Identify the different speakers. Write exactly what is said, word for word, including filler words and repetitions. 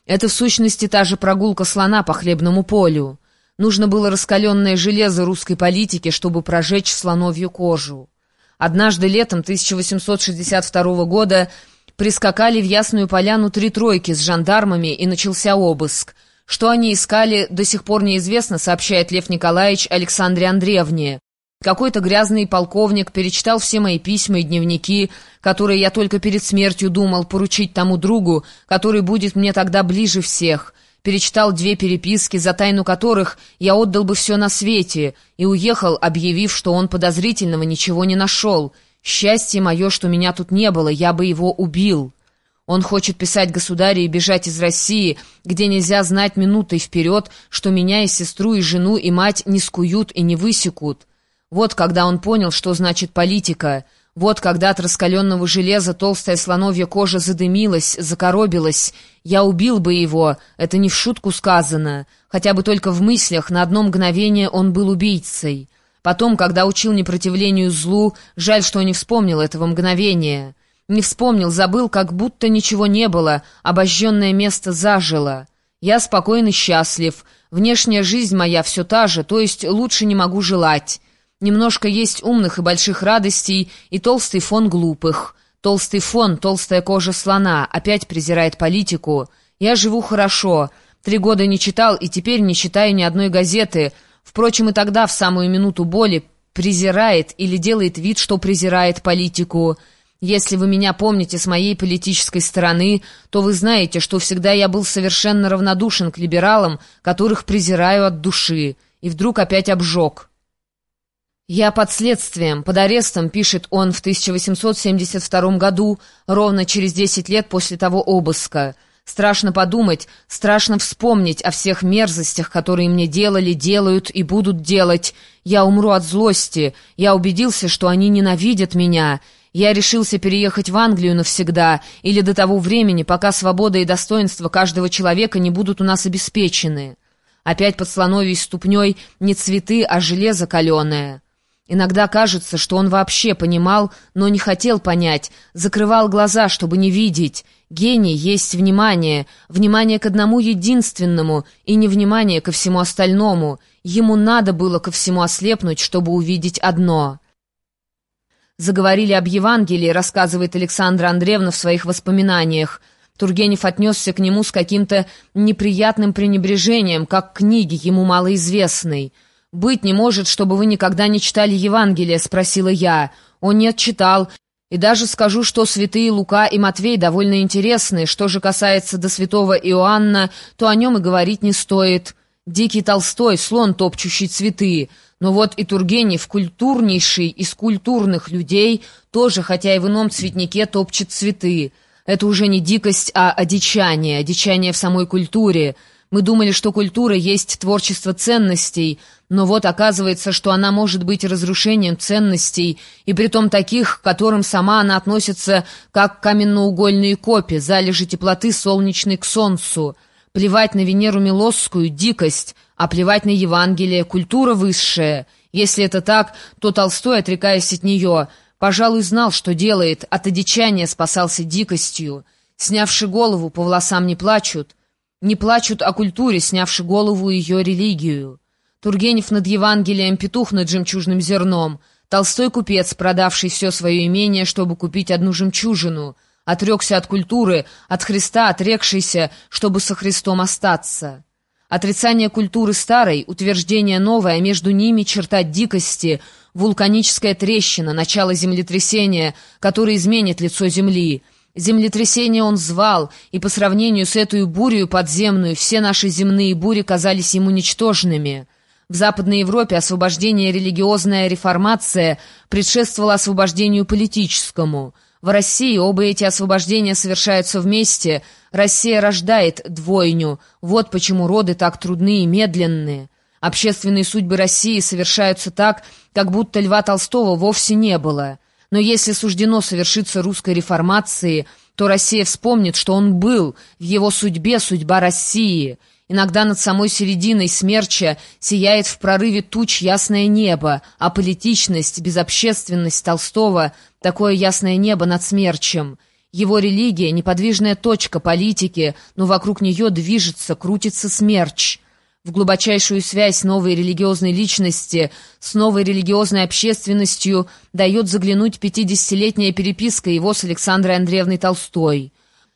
Speaker 1: Это в сущности та же прогулка слона по хлебному полю. Нужно было раскаленное железо русской политики, чтобы прожечь слоновью кожу. Однажды летом тысяча восемьсот шестьдесят второго года прискакали в Ясную Поляну три тройки с жандармами, и начался обыск. Что они искали, до сих пор неизвестно, сообщает Лев Николаевич Александре Андреевне. Какой-то грязный полковник перечитал все мои письма и дневники, которые я только перед смертью думал поручить тому другу, который будет мне тогда ближе всех. Перечитал две переписки, за тайну которых я отдал бы все на свете, и уехал, объявив, что он подозрительного ничего не нашел. Счастье мое, что меня тут не было, я бы его убил. Он хочет писать государю и бежать из России, где нельзя знать минутой вперед, что меня и сестру, и жену, и мать не скуют и не высекут. Вот когда он понял, что значит политика. Вот когда от раскаленного железа толстая слоновья кожа задымилась, закоробилась. Я убил бы его, это не в шутку сказано. Хотя бы только в мыслях, на одно мгновение он был убийцей. Потом, когда учил непротивлению злу, жаль, что не вспомнил этого мгновения. Не вспомнил, забыл, как будто ничего не было, обожженное место зажило. Я спокойно счастлив. Внешняя жизнь моя все та же, то есть лучше не могу желать. Немножко есть умных и больших радостей, и толстый фон глупых. Толстый фон, толстая кожа слона, опять презирает политику. Я живу хорошо. Три года не читал, и теперь не читаю ни одной газеты. Впрочем, и тогда, в самую минуту боли, презирает или делает вид, что презирает политику. Если вы меня помните с моей политической стороны, то вы знаете, что всегда я был совершенно равнодушен к либералам, которых презираю от души. И вдруг опять обжег. «Я под следствием, под арестом», — пишет он в тысяча восемьсот семьдесят втором году, ровно через десять лет после того обыска. «Страшно подумать, страшно вспомнить о всех мерзостях, которые мне делали, делают и будут делать. Я умру от злости. Я убедился, что они ненавидят меня. Я решился переехать в Англию навсегда, или до того времени, пока свобода и достоинство каждого человека не будут у нас обеспечены». Опять под слоновьей ступней не цветы, а железо каленое. Иногда кажется, что он вообще понимал, но не хотел понять, закрывал глаза, чтобы не видеть. Гений есть внимание, внимание к одному единственному, и не внимание ко всему остальному. Ему надо было ко всему ослепнуть, чтобы увидеть одно. Заговорили об Евангелии, рассказывает Александра Андреевна в своих воспоминаниях. Тургенев отнесся к нему с каким-то неприятным пренебрежением, как к книге, ему малоизвестной. «Быть не может, чтобы вы никогда не читали Евангелие?» — спросила я. «О, нет, читал. И даже скажу, что святые Лука и Матвей довольно интересны. Что же касается до святого Иоанна, то о нем и говорить не стоит. Дикий Толстой, слон, топчущий цветы. Но вот и Тургенев, культурнейший из культурных людей, тоже, хотя и в ином цветнике, топчет цветы. Это уже не дикость, а одичание, одичание в самой культуре. Мы думали, что культура есть творчество ценностей, но вот оказывается, что она может быть разрушением ценностей, и притом таких, к которым сама она относится как каменноугольные копи, залежи теплоты солнечной к солнцу. Плевать на Венеру Милосскую — дикость, а плевать на Евангелие — культура высшая. Если это так, то Толстой, отрекаясь от нее, пожалуй, знал, что делает, от одичания спасался дикостью. Снявши голову, по волосам не плачут. Не плачут о культуре, снявши голову ее религию. Тургенев над Евангелием, петух над жемчужным зерном. Толстой купец, продавший все свое имение, чтобы купить одну жемчужину. Отрекся от культуры, от Христа отрекшийся, чтобы со Христом остаться. Отрицание культуры старой, утверждение новое, а между ними черта дикости, вулканическая трещина, начало землетрясения, которое изменит лицо земли. Землетрясение он звал, и по сравнению с этой бурей подземную все наши земные бури казались ему ничтожными. В Западной Европе освобождение религиозная реформация предшествовала освобождению политическому. В России оба эти освобождения совершаются вместе. Россия рождает двойню. Вот почему роды так трудны и медленные. Общественные судьбы России совершаются так, как будто Льва Толстого вовсе не было. Но если суждено совершиться русской реформации, то Россия вспомнит, что он был, в его судьбе судьба России. Иногда над самой серединой смерча сияет в прорыве туч ясное небо, а политичность, безобщественность Толстого — такое ясное небо над смерчем. Его религия — неподвижная точка политики, но вокруг нее движется, крутится смерч. В глубочайшую связь новой религиозной личности с новой религиозной общественностью дает заглянуть пятидесятилетняя переписка его с Александрой Андреевной Толстой.